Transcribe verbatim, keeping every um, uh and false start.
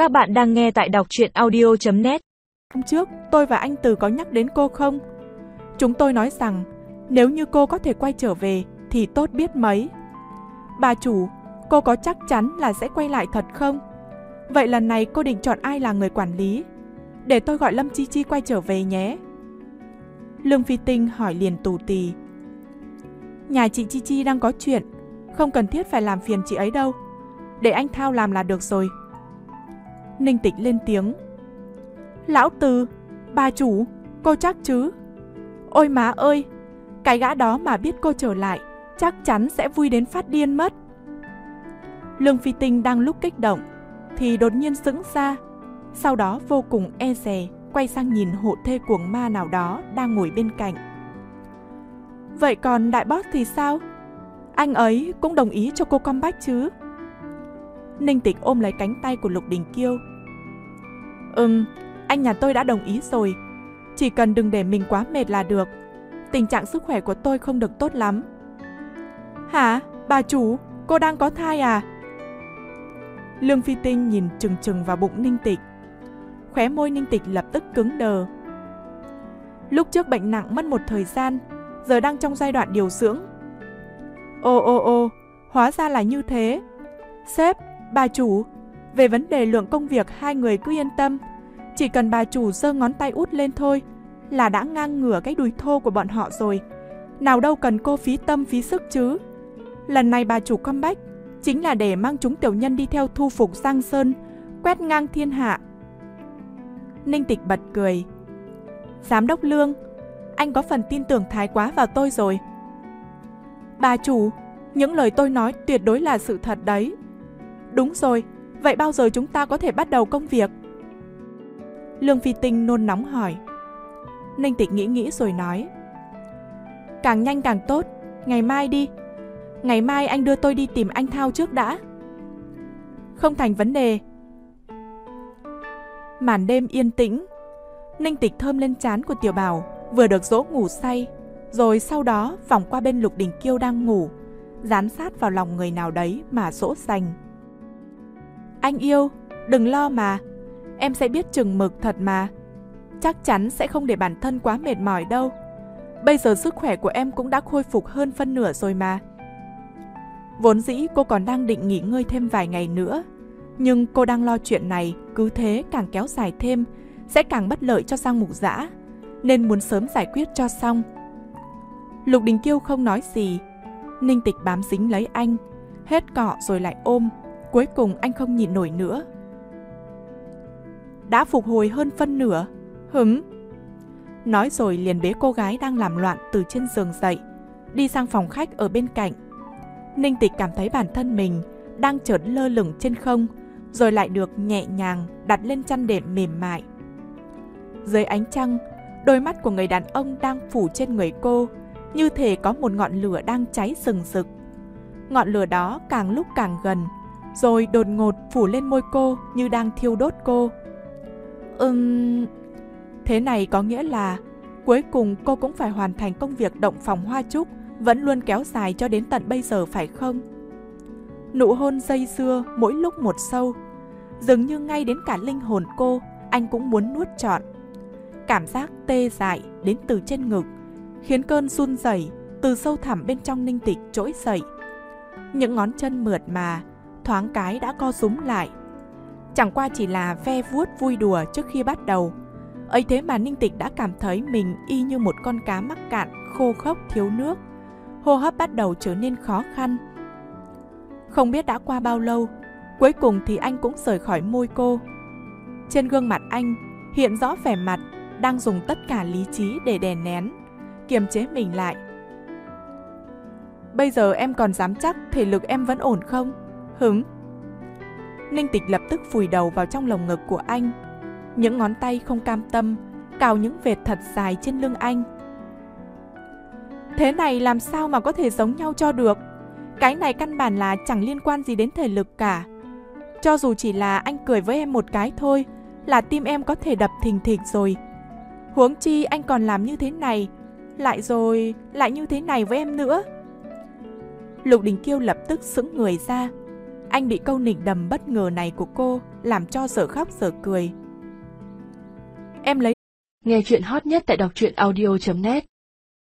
Các bạn đang nghe tại đọc truyện audio chấm net. Hôm trước, tôi và anh Từ có nhắc đến cô không? Chúng tôi nói rằng, nếu như cô có thể quay trở về, thì tốt biết mấy. Bà chủ, cô có chắc chắn là sẽ quay lại thật không? Vậy lần này cô định chọn ai là người quản lý? Để tôi gọi Lâm Chi Chi quay trở về nhé. Lương Phi Tinh hỏi liền tù tì. Nhà chị Chi Chi đang có chuyện, không cần thiết phải làm phiền chị ấy đâu. Để anh Thao làm là được rồi. Ninh Tịch lên tiếng. Lão Từ, bà chủ, cô chắc chứ? Ôi má ơi, cái gã đó mà biết cô trở lại, chắc chắn sẽ vui đến phát điên mất. Lương Phi Tinh đang lúc kích động, thì đột nhiên sững ra. Sau đó vô cùng e dè, quay sang nhìn hộ thê cuồng ma nào đó đang ngồi bên cạnh. Vậy còn đại boss thì sao? Anh ấy cũng đồng ý cho cô comeback chứ? Ninh Tịch ôm lấy cánh tay của Lục Đình Kiêu. Ừm, anh nhà tôi đã đồng ý rồi. Chỉ cần đừng để mình quá mệt là được. Tình trạng sức khỏe của tôi không được tốt lắm. Hả? Bà chủ, cô đang có thai à? Lương Phi Tinh nhìn chừng chừng vào bụng Ninh Tịch. Khóe môi Ninh Tịch lập tức cứng đờ. Lúc trước bệnh nặng mất một thời gian, giờ đang trong giai đoạn điều dưỡng. Ô ô ô, hóa ra là như thế. Sếp, bà chủ, về vấn đề lượng công việc hai người cứ yên tâm. Chỉ cần bà chủ giơ ngón tay út lên thôi là đã ngang ngửa cái đùi thô của bọn họ rồi. Nào đâu cần cô phí tâm phí sức chứ. Lần này bà chủ comeback chính là để mang chúng tiểu nhân đi theo thu phục Giang Sơn, quét ngang thiên hạ. Ninh Tịch bật cười. Giám đốc Lương, anh có phần tin tưởng thái quá vào tôi rồi. Bà chủ, những lời tôi nói tuyệt đối là sự thật đấy. Đúng rồi, vậy bao giờ chúng ta có thể bắt đầu công việc? Lương Phi Tinh nôn nóng hỏi. Ninh Tịch nghĩ nghĩ rồi nói. Càng nhanh càng tốt, ngày mai đi. Ngày mai anh đưa tôi đi tìm anh Thao trước đã. Không thành vấn đề. Màn đêm yên tĩnh. Ninh Tịch thơm lên trán của Tiểu Bảo, vừa được dỗ ngủ say, rồi sau đó vòng qua bên Lục Đình Kiêu đang ngủ, dán sát vào lòng người nào đấy mà dỗ dành. Anh yêu, đừng lo mà, em sẽ biết chừng mực thật mà. Chắc chắn sẽ không để bản thân quá mệt mỏi đâu. Bây giờ sức khỏe của em cũng đã khôi phục hơn phân nửa rồi mà. Vốn dĩ cô còn đang định nghỉ ngơi thêm vài ngày nữa, nhưng cô đang lo chuyện này cứ thế càng kéo dài thêm sẽ càng bất lợi cho Giang Mục Dã, nên muốn sớm giải quyết cho xong. Lục Đình Kiêu không nói gì. Ninh Tịch bám dính lấy anh, hết cọ rồi lại ôm. Cuối cùng anh không nhịn nổi nữa. Đã phục hồi hơn phân nửa. Hửm. Nói rồi liền bế cô gái đang làm loạn từ trên giường dậy, đi sang phòng khách ở bên cạnh. Ninh Tịch cảm thấy bản thân mình đang chợt lơ lửng trên không, rồi lại được nhẹ nhàng đặt lên chăn đệm mềm mại. Dưới ánh trăng, đôi mắt của người đàn ông đang phủ trên người cô, như thể có một ngọn lửa đang cháy rừng rực. Ngọn lửa đó càng lúc càng gần, rồi đột ngột phủ lên môi cô như đang thiêu đốt cô. Ừm... Thế này có nghĩa là cuối cùng cô cũng phải hoàn thành công việc động phòng hoa trúc vẫn luôn kéo dài cho đến tận bây giờ phải không? Nụ hôn dây dưa mỗi lúc một sâu, dường như ngay đến cả linh hồn cô anh cũng muốn nuốt trọn. Cảm giác tê dại đến từ trên ngực khiến cơn run rẩy từ sâu thẳm bên trong Ninh Tịch trỗi dậy. Những ngón chân mượt mà thoáng cái đã co rúm lại. Chẳng qua chỉ là ve vuốt vui đùa trước khi bắt đầu, ấy thế mà Ninh Tịch đã cảm thấy mình y như một con cá mắc cạn, khô khốc thiếu nước. Hô hấp bắt đầu trở nên khó khăn. Không biết đã qua bao lâu, cuối cùng thì anh cũng rời khỏi môi cô. Trên gương mặt anh hiện rõ vẻ mặt đang dùng tất cả lý trí để đè nén, kiềm chế mình lại. Bây giờ em còn dám chắc thể lực em vẫn ổn không? Hứng. Ninh Tịch lập tức vùi đầu vào trong lồng ngực của anh. Những ngón tay không cam tâm cào những vệt thật dài trên lưng anh. Thế này làm sao mà có thể giống nhau cho được? Cái này căn bản là chẳng liên quan gì đến thể lực cả. Cho dù chỉ là anh cười với em một cái thôi là tim em có thể đập thình thịch rồi. Huống chi anh còn làm như thế này, lại rồi lại như thế này với em nữa. Lục Đình Kiêu lập tức sững người ra. Anh bị câu nịnh đầm bất ngờ này của cô làm cho dở khóc dở cười. Em lấy Nghe chuyện hot nhất tại đọc truyện audio chấm net.